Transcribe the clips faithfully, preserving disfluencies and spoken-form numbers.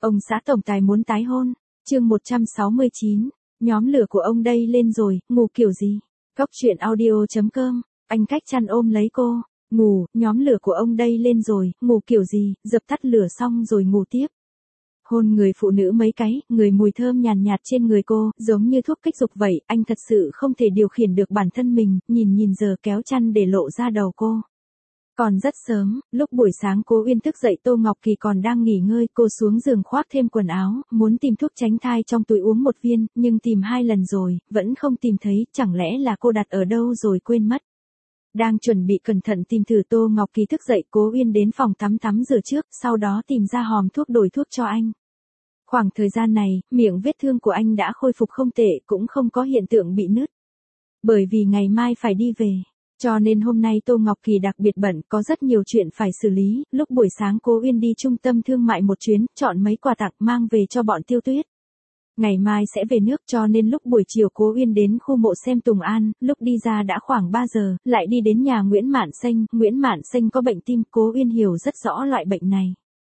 Ông xã tổng tài muốn tái hôn. Chương một trăm sáu mươi chín. Nhóm lửa của ông đây lên rồi, ngủ kiểu gì? Góc truyện audio chấm com. Anh cách chăn ôm lấy cô. Ngủ, nhóm lửa của ông đây lên rồi, ngủ kiểu gì? Dập tắt lửa xong rồi ngủ tiếp. Hôn người phụ nữ mấy cái, người mùi thơm nhàn nhạt, nhạt trên người cô, giống như thuốc kích dục vậy, anh thật sự không thể điều khiển được bản thân mình, nhìn nhìn giờ kéo chăn để lộ ra đầu cô. Còn rất sớm, lúc buổi sáng Cố Uyên thức dậy Tô Ngọc Kỳ còn đang nghỉ ngơi, cô xuống giường khoác thêm quần áo, muốn tìm thuốc tránh thai trong túi uống một viên, nhưng tìm hai lần rồi, vẫn không tìm thấy, chẳng lẽ là cô đặt ở đâu rồi quên mất. Đang chuẩn bị cẩn thận tìm thử Tô Ngọc Kỳ thức dậy, Cố Uyên đến phòng tắm tắm rửa trước, sau đó tìm ra hòm thuốc đổi thuốc cho anh. Khoảng thời gian này, miệng vết thương của anh đã khôi phục không tệ, cũng không có hiện tượng bị nứt. Bởi vì ngày mai phải đi về, cho nên hôm nay Tô Ngọc Kỳ đặc biệt bận, có rất nhiều chuyện phải xử lý. Lúc buổi sáng Cố Uyên đi trung tâm thương mại một chuyến, chọn mấy quà tặng mang về cho bọn Tiêu Tuyết. Ngày mai sẽ về nước, cho nên lúc buổi chiều Cố Uyên đến khu mộ xem Tùng An, lúc đi ra đã khoảng ba giờ, lại đi đến nhà Nguyễn Mạn Xanh. Nguyễn Mạn Xanh có bệnh tim, Cố Uyên hiểu rất rõ loại bệnh này.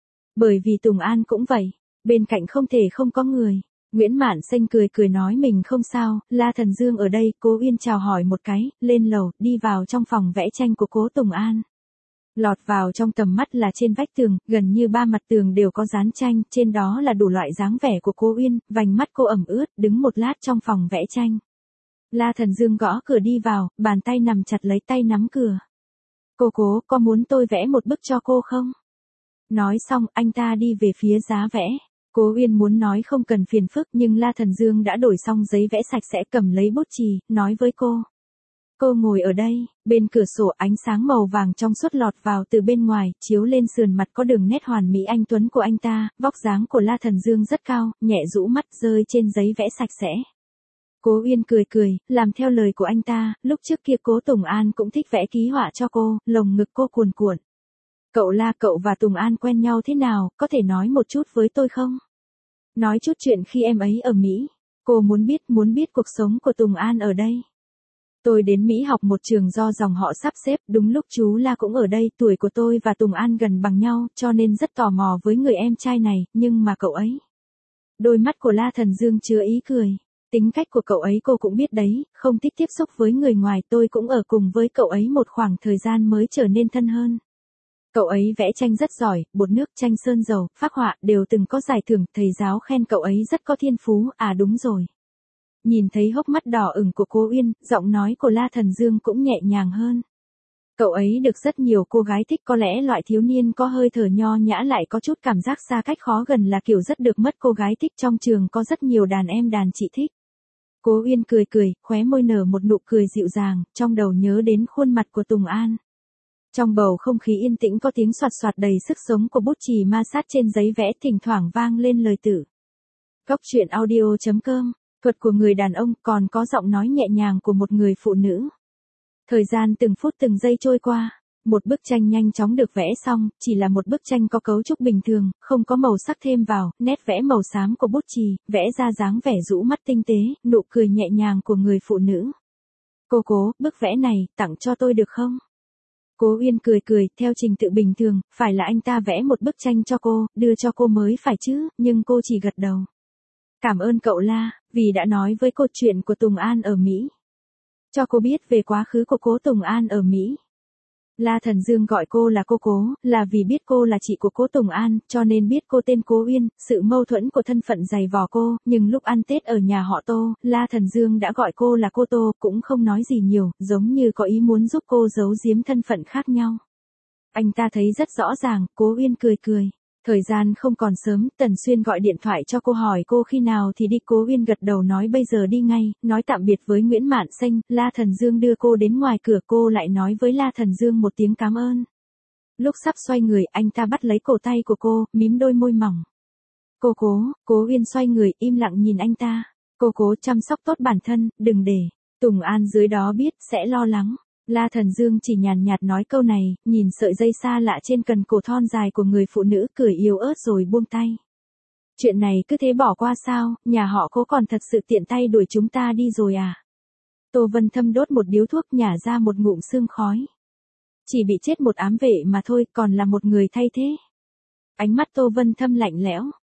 Bởi vì Tùng An cũng vậy, bên cạnh không thể không có người. Nguyễn Mạn Xanh cười cười nói mình không sao, La Thần Dương ở đây. Cố Uyên chào hỏi một cái, lên lầu, đi vào trong phòng vẽ tranh của Cố Tùng An. Lọt vào trong tầm mắt là trên vách tường, gần như ba mặt tường đều có dán tranh, trên đó là đủ loại dáng vẻ của Cố Uyên, vành mắt cô ẩm ướt, đứng một lát trong phòng vẽ tranh. La Thần Dương gõ cửa đi vào, bàn tay nằm chặt lấy tay nắm cửa. Cô Cố, có muốn tôi vẽ một bức cho cô không? Nói xong, anh ta đi về phía giá vẽ. Cố Uyên muốn nói không cần phiền phức, nhưng La Thần Dương đã đổi xong giấy vẽ sạch sẽ, cầm lấy bút chì, nói với cô. Cô ngồi ở đây, bên cửa sổ ánh sáng màu vàng trong suốt lọt vào từ bên ngoài, chiếu lên sườn mặt có đường nét hoàn mỹ anh tuấn của anh ta, vóc dáng của La Thần Dương rất cao, nhẹ rũ mắt rơi trên giấy vẽ sạch sẽ. Cố Uyên cười cười, làm theo lời của anh ta, lúc trước kia Cố Tùng An cũng thích vẽ ký họa cho cô, lồng ngực cô cuồn cuộn. Cậu La, cậu và Tùng An quen nhau thế nào, có thể nói một chút với tôi không? Nói chút chuyện khi em ấy ở Mỹ. Cô muốn biết, muốn biết cuộc sống của Tùng An ở đây. Tôi đến Mỹ học một trường do dòng họ sắp xếp, đúng lúc chú La cũng ở đây, tuổi của tôi và Tùng An gần bằng nhau, cho nên rất tò mò với người em trai này, nhưng mà cậu ấy. Đôi mắt của La Thần Dương chứa ý cười. Tính cách của cậu ấy cô cũng biết đấy, không thích tiếp xúc với người ngoài, tôi cũng ở cùng với cậu ấy một khoảng thời gian mới trở nên thân hơn. Cậu ấy vẽ tranh rất giỏi, bột nước, tranh sơn dầu, phác họa, đều từng có giải thưởng, thầy giáo khen cậu ấy rất có thiên phú, à đúng rồi. Nhìn thấy hốc mắt đỏ ửng của Cố Uyên, giọng nói của La Thần Dương cũng nhẹ nhàng hơn. Cậu ấy được rất nhiều cô gái thích, có lẽ loại thiếu niên có hơi thở nho nhã lại có chút cảm giác xa cách khó gần là kiểu rất được mất cô gái thích, trong trường có rất nhiều đàn em đàn chị thích. Cố Uyên cười cười, khóe môi nở một nụ cười dịu dàng, trong đầu nhớ đến khuôn mặt của Tùng An. Trong bầu không khí yên tĩnh có tiếng soạt soạt đầy sức sống của bút chì ma sát trên giấy vẽ, thỉnh thoảng vang lên lời tử. Góc truyện audio chấm com. Thuật của người đàn ông, còn có giọng nói nhẹ nhàng của một người phụ nữ. Thời gian từng phút từng giây trôi qua, một bức tranh nhanh chóng được vẽ xong, chỉ là một bức tranh có cấu trúc bình thường, không có màu sắc thêm vào, nét vẽ màu xám của bút chì, vẽ ra dáng vẻ rũ mắt tinh tế, nụ cười nhẹ nhàng của người phụ nữ. Cô Cố, bức vẽ này, tặng cho tôi được không? Cố Uyên cười cười, theo trình tự bình thường, phải là anh ta vẽ một bức tranh cho cô, đưa cho cô mới phải chứ, nhưng cô chỉ gật đầu. Cảm ơn cậu La, vì đã nói với cô chuyện của Tùng An ở Mỹ. Cho cô biết về quá khứ của Cố Tùng An ở Mỹ. La Thần Dương gọi cô là cô Cố, là vì biết cô là chị của Cố Tùng An, cho nên biết cô tên Cố Uyên, sự mâu thuẫn của thân phận dày vò cô, nhưng lúc ăn Tết ở nhà họ Tô, La Thần Dương đã gọi cô là cô Tô, cũng không nói gì nhiều, giống như có ý muốn giúp cô giấu giếm thân phận khác nhau. Anh ta thấy rất rõ ràng, Cố Uyên cười cười. Thời gian không còn sớm, Tần Xuyên gọi điện thoại cho cô hỏi cô khi nào thì đi, Cố Uyên gật đầu nói bây giờ đi ngay, nói tạm biệt với Nguyễn Mạn Xanh, La Thần Dương đưa cô đến ngoài cửa, cô lại nói với La Thần Dương một tiếng cảm ơn. Lúc sắp xoay người, anh ta bắt lấy cổ tay của cô, mím đôi môi mỏng. Cô Cố, Cố Uyên xoay người, im lặng nhìn anh ta. Cô Cố chăm sóc tốt bản thân, đừng để Tùng An dưới đó biết, sẽ lo lắng. La Thần Dương chỉ nhàn nhạt nói câu này, nhìn sợi dây xa lạ trên cần cổ thon dài của người phụ nữ, cười yếu ớt rồi buông tay. Chuyện này cứ thế bỏ qua sao, nhà họ Cố còn thật sự tiện tay đuổi chúng ta đi rồi à? Tô Vân Thâm đốt một điếu thuốc, nhả ra một ngụm sương khói. Chỉ bị chết một ám vệ mà thôi, còn là một người thay thế. Ánh mắt Tô Vân Thâm lạnh lẽo.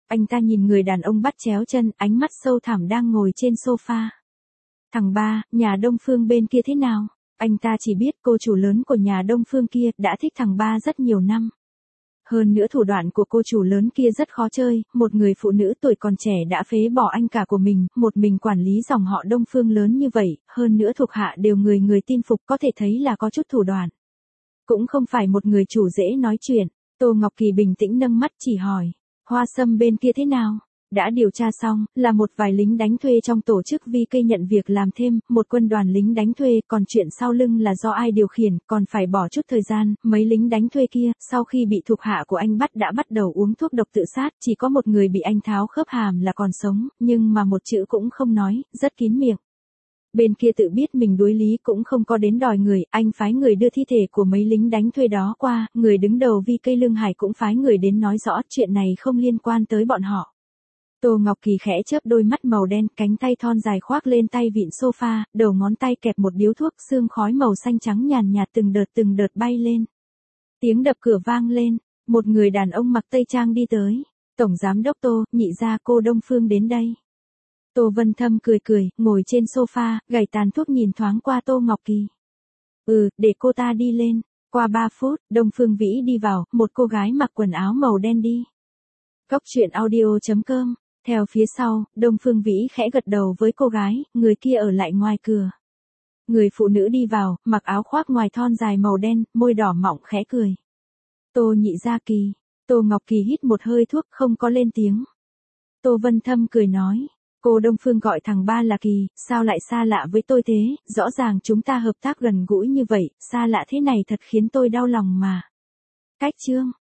Anh ta nhìn người đàn ông bắt chéo chân, ánh mắt sâu thẳm đang ngồi trên sofa. Thằng ba, nhà Đông Phương bên kia thế nào? Anh ta chỉ biết cô chủ lớn của nhà Đông Phương kia đã thích thằng ba rất nhiều năm. Hơn nữa thủ đoạn của cô chủ lớn kia rất khó chơi, một người phụ nữ tuổi còn trẻ đã phế bỏ anh cả của mình, một mình quản lý dòng họ Đông Phương lớn như vậy, hơn nữa thuộc hạ đều người người tin phục, có thể thấy là có chút thủ đoạn. Cũng không phải một người chủ dễ nói chuyện. Tô Ngọc Kỳ bình tĩnh nâng mắt chỉ hỏi, Hoa Sâm bên kia thế nào? Đã điều tra xong, là một vài lính đánh thuê trong tổ chức vi cây nhận việc làm thêm, một quân đoàn lính đánh thuê, còn chuyện sau lưng là do ai điều khiển, còn phải bỏ chút thời gian, mấy lính đánh thuê kia, sau khi bị thuộc hạ của anh bắt đã bắt đầu uống thuốc độc tự sát, chỉ có một người bị anh tháo khớp hàm là còn sống, nhưng mà một chữ cũng không nói, rất kín miệng. Bên kia tự biết mình đối lý cũng không có đến đòi người, anh phái người đưa thi thể của mấy lính đánh thuê đó qua, người đứng đầu vi cây Lương Hải cũng phái người đến nói rõ chuyện này không liên quan tới bọn họ. Tô Ngọc Kỳ khẽ chớp đôi mắt màu đen, cánh tay thon dài khoác lên tay vịn sofa, đầu ngón tay kẹp một điếu thuốc, sương khói màu xanh trắng nhàn nhạt từng đợt từng đợt bay lên. Tiếng đập cửa vang lên, một người đàn ông mặc tây trang đi tới. Tổng giám đốc Tô, nhị gia cô Đông Phương đến đây. Tô Vân Thâm cười cười, ngồi trên sofa, gảy tàn thuốc nhìn thoáng qua Tô Ngọc Kỳ. Ừ, để cô ta đi lên. Qua ba phút, Đông Phương Vĩ đi vào, một cô gái mặc quần áo màu đen đi. Góc truyện audio chấm com. Theo phía sau, Đông Phương Vĩ khẽ gật đầu với cô gái, người kia ở lại ngoài cửa. Người phụ nữ đi vào, mặc áo khoác ngoài thon dài màu đen, môi đỏ mọng khẽ cười. Tô nhị gia Kỳ. Tô Ngọc Kỳ hít một hơi thuốc không có lên tiếng. Tô Vân Thâm cười nói. Cô Đông Phương gọi thằng ba là Kỳ, sao lại xa lạ với tôi thế, rõ ràng chúng ta hợp tác gần gũi như vậy, xa lạ thế này thật khiến tôi đau lòng mà. Cách chương.